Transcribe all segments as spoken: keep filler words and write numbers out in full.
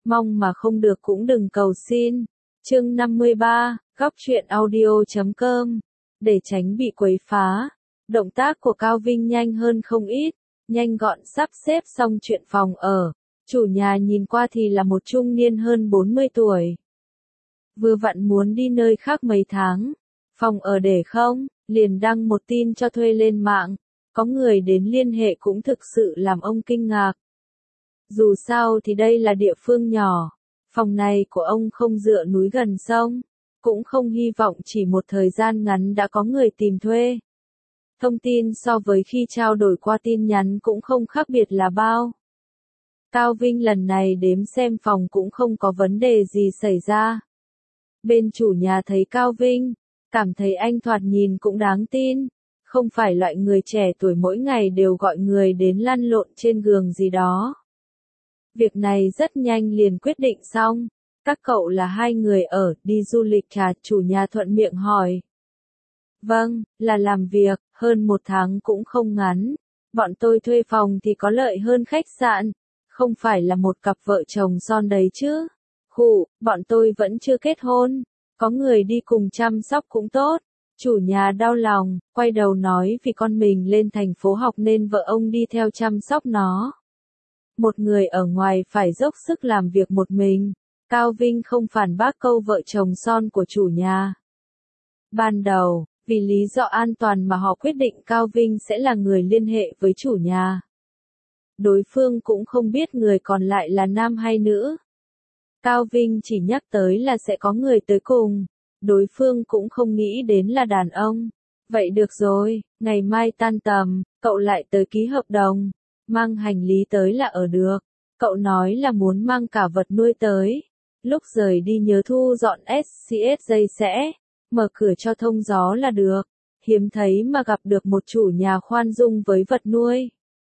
Mong mà không được cũng đừng cầu xin. Chương năm mươi ba, góc truyện audio chấm com. Để tránh bị quấy phá, động tác của Cao Vinh nhanh hơn không ít, nhanh gọn sắp xếp xong chuyện phòng ở. Chủ nhà nhìn qua thì là một trung niên hơn bốn mươi tuổi. Vừa vặn muốn đi nơi khác mấy tháng. Phòng ở để không, liền đăng một tin cho thuê lên mạng. Có người đến liên hệ cũng thực sự làm ông kinh ngạc. Dù sao thì đây là địa phương nhỏ. Phòng này của ông không dựa núi gần sông. Cũng không hy vọng chỉ một thời gian ngắn đã có người tìm thuê. Thông tin so với khi trao đổi qua tin nhắn cũng không khác biệt là bao. Cao Vinh lần này đếm xem phòng cũng không có vấn đề gì xảy ra. Bên chủ nhà thấy Cao Vinh, cảm thấy anh thoạt nhìn cũng đáng tin, không phải loại người trẻ tuổi mỗi ngày đều gọi người đến lăn lộn trên giường gì đó. Việc này rất nhanh liền quyết định xong, các cậu là hai người ở, đi du lịch à? Chủ nhà thuận miệng hỏi. Vâng, là làm việc, hơn một tháng cũng không ngắn, bọn tôi thuê phòng thì có lợi hơn khách sạn, không phải là một cặp vợ chồng son đấy chứ. Khụ, bọn tôi vẫn chưa kết hôn, có người đi cùng chăm sóc cũng tốt. Chủ nhà đau lòng, quay đầu nói vì con mình lên thành phố học nên vợ ông đi theo chăm sóc nó. Một người ở ngoài phải dốc sức làm việc một mình. Cao Vinh không phản bác câu vợ chồng son của chủ nhà. Ban đầu, vì lý do an toàn mà họ quyết định Cao Vinh sẽ là người liên hệ với chủ nhà. Đối phương cũng không biết người còn lại là nam hay nữ. Cao Vinh chỉ nhắc tới là sẽ có người tới cùng. Đối phương cũng không nghĩ đến là đàn ông. Vậy được rồi, ngày mai tan tầm, cậu lại tới ký hợp đồng. Mang hành lý tới là ở được. Cậu nói là muốn mang cả vật nuôi tới. Lúc rời đi nhớ thu dọn ét xê ét dây sẽ. Mở cửa cho thông gió là được. Hiếm thấy mà gặp được một chủ nhà khoan dung với vật nuôi.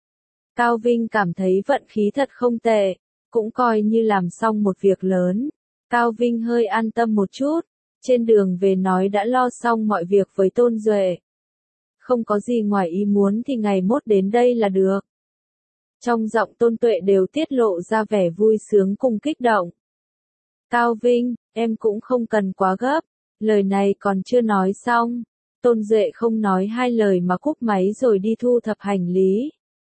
Cao Vinh cảm thấy vận khí thật không tệ. Cũng coi như làm xong một việc lớn. Cao Vinh hơi an tâm một chút. Trên đường về nói đã lo xong mọi việc với Tôn Duệ. Không có gì ngoài ý muốn thì ngày mốt đến đây là được. Trong giọng Tôn Tuệ đều tiết lộ ra vẻ vui sướng cùng kích động. Cao Vinh, em cũng không cần quá gấp. Lời này còn chưa nói xong. Tôn Duệ không nói hai lời mà cúp máy rồi đi thu thập hành lý.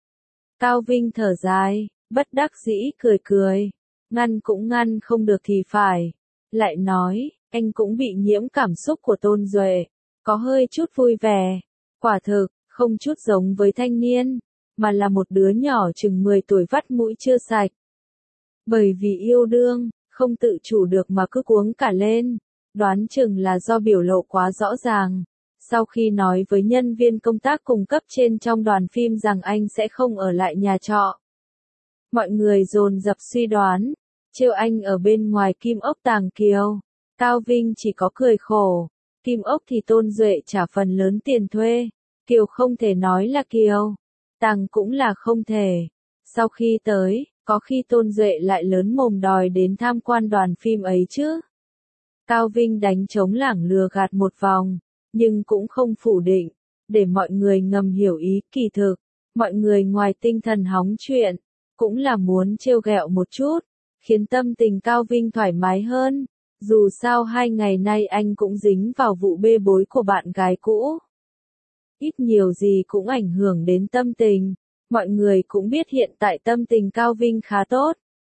Cao Vinh thở dài, bất đắc dĩ cười cười. Ngăn cũng ngăn không được thì phải. Lại nói, anh cũng bị nhiễm cảm xúc của Tôn Duệ. Có hơi chút vui vẻ. Quả thực, không chút giống với thanh niên. Mà là một đứa nhỏ chừng mười tuổi vắt mũi chưa sạch. Bởi vì yêu đương, không tự chủ được mà cứ cuống cả lên. Đoán chừng là do biểu lộ quá rõ ràng. Sau khi nói với nhân viên công tác cùng cấp trên trong đoàn phim rằng anh sẽ không ở lại nhà trọ. Mọi người dồn dập suy đoán, trêu anh ở bên ngoài Kim Ốc Tàng Kiều. Cao Vinh chỉ có cười khổ. Kim Ốc thì Tôn Duệ trả phần lớn tiền thuê. Kiều không thể nói là Kiều. Tàng cũng là không thể. Sau khi tới, có khi Tôn Duệ lại lớn mồm đòi đến tham quan đoàn phim ấy chứ. Cao Vinh đánh trống lảng lừa gạt một vòng, nhưng cũng không phủ định, để mọi người ngầm hiểu ý. Kỳ thực, mọi người ngoài tinh thần hóng chuyện, cũng là muốn trêu ghẹo một chút, khiến tâm tình Cao Vinh thoải mái hơn. Dù sao hai ngày nay anh cũng dính vào vụ bê bối của bạn gái cũ. Ít nhiều gì cũng ảnh hưởng đến tâm tình. Mọi người cũng biết hiện tại tâm tình Cao Vinh khá tốt.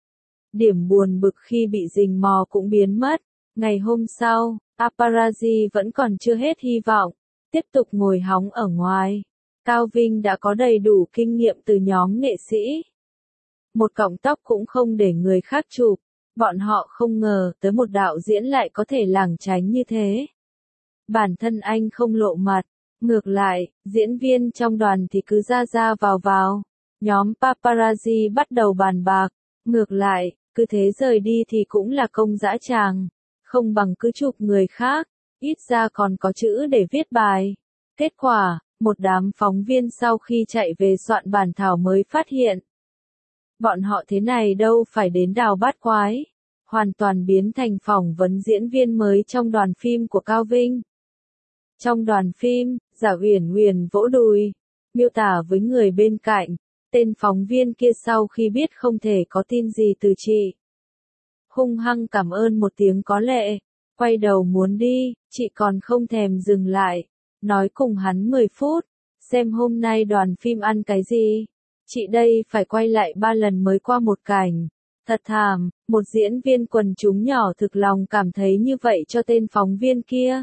Điểm buồn bực khi bị rình mò cũng biến mất. Ngày hôm sau, paparazzi vẫn còn chưa hết hy vọng. Tiếp tục ngồi hóng ở ngoài. Cao Vinh đã có đầy đủ kinh nghiệm từ nhóm nghệ sĩ. Một cọng tóc cũng không để người khác chụp. Bọn họ không ngờ tới một đạo diễn lại có thể lảng tránh như thế. Bản thân anh không lộ mặt. Ngược lại, diễn viên trong đoàn thì cứ ra ra vào vào. Nhóm paparazzi bắt đầu bàn bạc. Ngược lại, cứ thế rời đi thì cũng là công dã tràng. Không bằng cứ chụp người khác. Ít ra còn có chữ để viết bài. Kết quả, một đám phóng viên sau khi chạy về soạn bản thảo mới phát hiện. Bọn họ thế này đâu phải đến đào bát quái. Hoàn toàn biến thành phỏng vấn diễn viên mới trong đoàn phim của Cao Vinh. Trong đoàn phim, Giả Uyển Uyển vỗ đùi, miêu tả với người bên cạnh. Tên phóng viên kia sau khi biết không thể có tin gì từ chị. hung hăng cảm ơn một tiếng có lệ, quay đầu muốn đi, chị còn không thèm dừng lại, nói cùng hắn mười phút, xem hôm nay đoàn phim ăn cái gì. Chị đây phải quay lại ba lần mới qua một cảnh. Thật thảm, một diễn viên quần chúng nhỏ thực lòng cảm thấy như vậy cho tên phóng viên kia.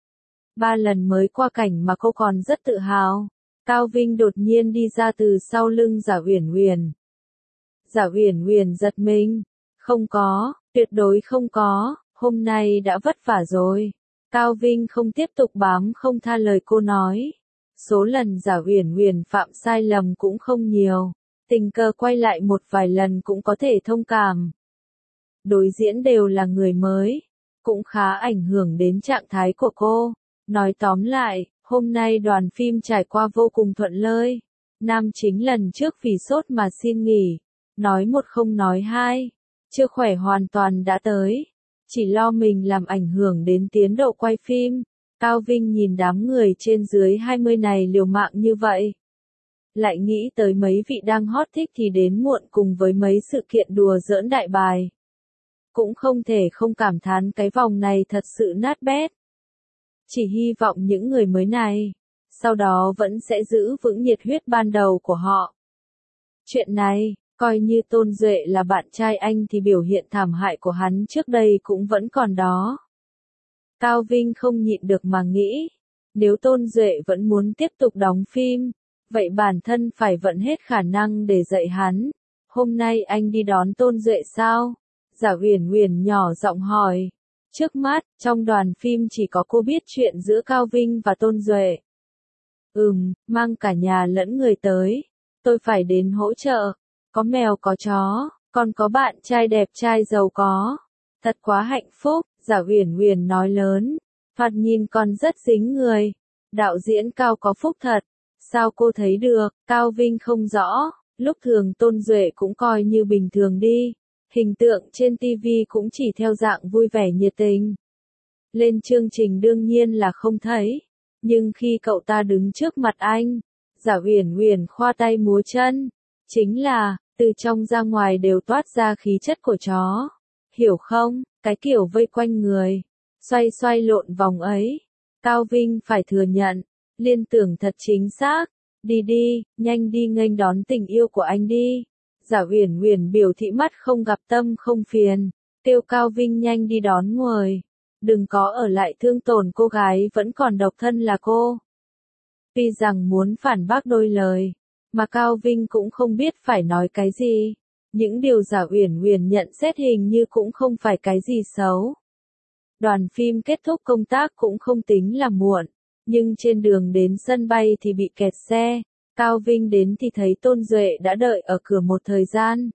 Ba lần mới qua cảnh mà cô còn rất tự hào. Cao Vinh đột nhiên đi ra từ sau lưng Giả Uyển Uyển. Giả Uyển Uyển giật mình. Không có, tuyệt đối không có, hôm nay đã vất vả rồi. Cao Vinh không tiếp tục bám không tha lời cô nói. Số lần Giả Uyển Uyển phạm sai lầm cũng không nhiều. Tình cờ quay lại một vài lần cũng có thể thông cảm. Đối diễn đều là người mới, cũng khá ảnh hưởng đến trạng thái của cô. Nói tóm lại, hôm nay đoàn phim trải qua vô cùng thuận lợi. Nam chính lần trước vì sốt mà xin nghỉ. Nói một không nói hai. Chưa khỏe hoàn toàn đã tới. Chỉ lo mình làm ảnh hưởng đến tiến độ quay phim. Cao Vinh nhìn đám người trên dưới hai mươi này liều mạng như vậy. Lại nghĩ tới mấy vị đang hot thích thì đến muộn cùng với mấy sự kiện đùa giỡn đại bài. Cũng không thể không cảm thán cái vòng này thật sự nát bét. Chỉ hy vọng những người mới này, sau đó vẫn sẽ giữ vững nhiệt huyết ban đầu của họ. Chuyện này, coi như Tôn Duệ là bạn trai anh thì biểu hiện thảm hại của hắn trước đây cũng vẫn còn đó. Cao Vinh không nhịn được mà nghĩ, nếu Tôn Duệ vẫn muốn tiếp tục đóng phim, vậy bản thân phải vận hết khả năng để dạy hắn. Hôm nay anh đi đón Tôn Duệ sao? Giả Uyển Uyển nhỏ giọng hỏi. Trước mắt, trong đoàn phim chỉ có cô biết chuyện giữa Cao Vinh và Tôn Duệ. Ừm, mang cả nhà lẫn người tới. Tôi phải đến hỗ trợ. Có mèo có chó, còn có bạn trai đẹp trai giàu có. Thật quá hạnh phúc, Giả Uyển Uyển nói lớn. Thoạt nhìn còn rất dính người. Đạo diễn Cao có phúc thật. Sao cô thấy được? Cao Vinh không rõ. Lúc thường Tôn Duệ cũng coi như bình thường đi. Hình tượng trên ti vi cũng chỉ theo dạng vui vẻ nhiệt tình. Lên chương trình đương nhiên là không thấy. Nhưng khi cậu ta đứng trước mặt anh, Giả Uyển Uyển khoa tay múa chân. Chính là, từ trong ra ngoài đều toát ra khí chất của chó. Hiểu không? Cái kiểu vây quanh người. Xoay xoay lộn vòng ấy. Cao Vinh phải thừa nhận. Liên tưởng thật chính xác. Đi đi, nhanh đi nghênh đón tình yêu của anh đi. Giả Uyển Uyển biểu thị mắt không gặp tâm không phiền, kêu Cao Vinh nhanh đi đón nguồi. Đừng có ở lại thương tổn cô gái vẫn còn độc thân là cô. Tuy rằng muốn phản bác đôi lời, mà Cao Vinh cũng không biết phải nói cái gì. Những điều Giả Uyển Uyển nhận xét hình như cũng không phải cái gì xấu. Đoàn phim kết thúc công tác cũng không tính là muộn, nhưng trên đường đến sân bay thì bị kẹt xe. Cao Vinh đến thì thấy Tôn Duệ đã đợi ở cửa một thời gian.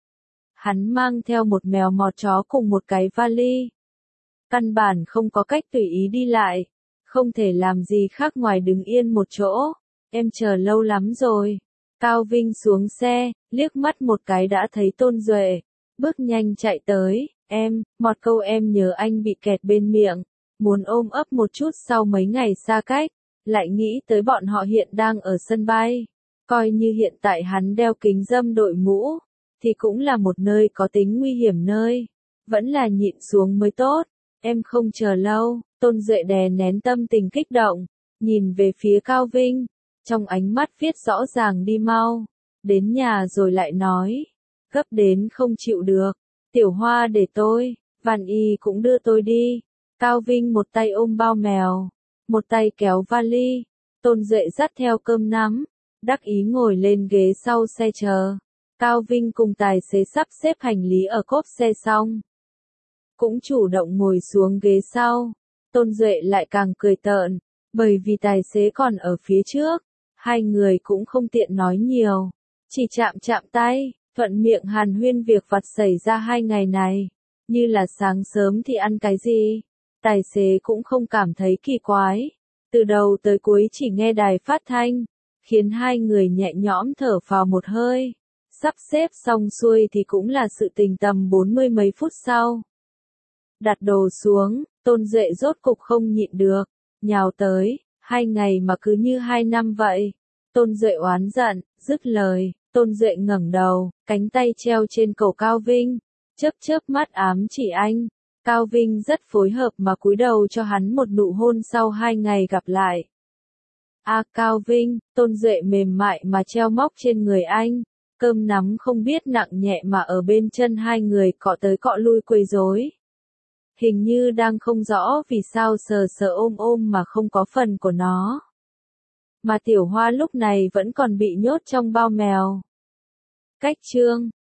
Hắn mang theo một mèo mọt chó cùng một cái vali. Căn bản không có cách tùy ý đi lại. Không thể làm gì khác ngoài đứng yên một chỗ. Em chờ lâu lắm rồi. Cao Vinh xuống xe, liếc mắt một cái đã thấy Tôn Duệ. Bước nhanh chạy tới. Em, mọt câu em nhớ anh bị kẹt bên miệng. Muốn ôm ấp một chút sau mấy ngày xa cách. Lại nghĩ tới bọn họ hiện đang ở sân bay. Coi như hiện tại hắn đeo kính râm đội mũ, thì cũng là một nơi có tính nguy hiểm nơi. Vẫn là nhịn xuống mới tốt. Em không chờ lâu. Tôn Duệ đè nén tâm tình kích động. Nhìn về phía Cao Vinh. Trong ánh mắt viết rõ ràng đi mau. Đến nhà rồi lại nói. Gấp đến không chịu được. Tiểu Hoa để tôi. Văn Y cũng đưa tôi đi. Cao Vinh một tay ôm bao mèo. Một tay kéo vali. Tôn Duệ dắt theo cơm nắm. Đắc ý ngồi lên ghế sau xe chờ. Cao Vinh cùng tài xế sắp xếp hành lý ở cốp xe xong. Cũng chủ động ngồi xuống ghế sau. Tôn Duệ lại càng cười tợn. Bởi vì tài xế còn ở phía trước. Hai người cũng không tiện nói nhiều. Chỉ chạm chạm tay. Thuận miệng hàn huyên việc vặt xảy ra hai ngày này. Như là sáng sớm thì ăn cái gì. Tài xế cũng không cảm thấy kỳ quái. Từ đầu tới cuối chỉ nghe đài phát thanh. Khiến hai người nhẹ nhõm thở phào một hơi. Sắp xếp xong xuôi thì cũng là sự tình tầm bốn mươi mấy phút sau. Đặt đồ xuống, Tôn Duệ rốt cục không nhịn được. Nhào tới, hai ngày mà cứ như hai năm vậy. Tôn Duệ oán giận, dứt lời. Tôn Duệ ngẩng đầu, cánh tay treo trên cổ Cao Vinh. chớp chớp mắt ám chỉ anh. Cao Vinh rất phối hợp mà cúi đầu cho hắn một nụ hôn sau hai ngày gặp lại. A à, Cao Vinh, Tôn Duệ mềm mại mà treo móc trên người anh, cơm nắm không biết nặng nhẹ mà ở bên chân hai người cọ tới cọ lui quấy rối. Hình như đang không rõ vì sao sờ sờ ôm ôm mà không có phần của nó. Mà Tiểu Hoa lúc này vẫn còn bị nhốt trong bao mèo. Cách chương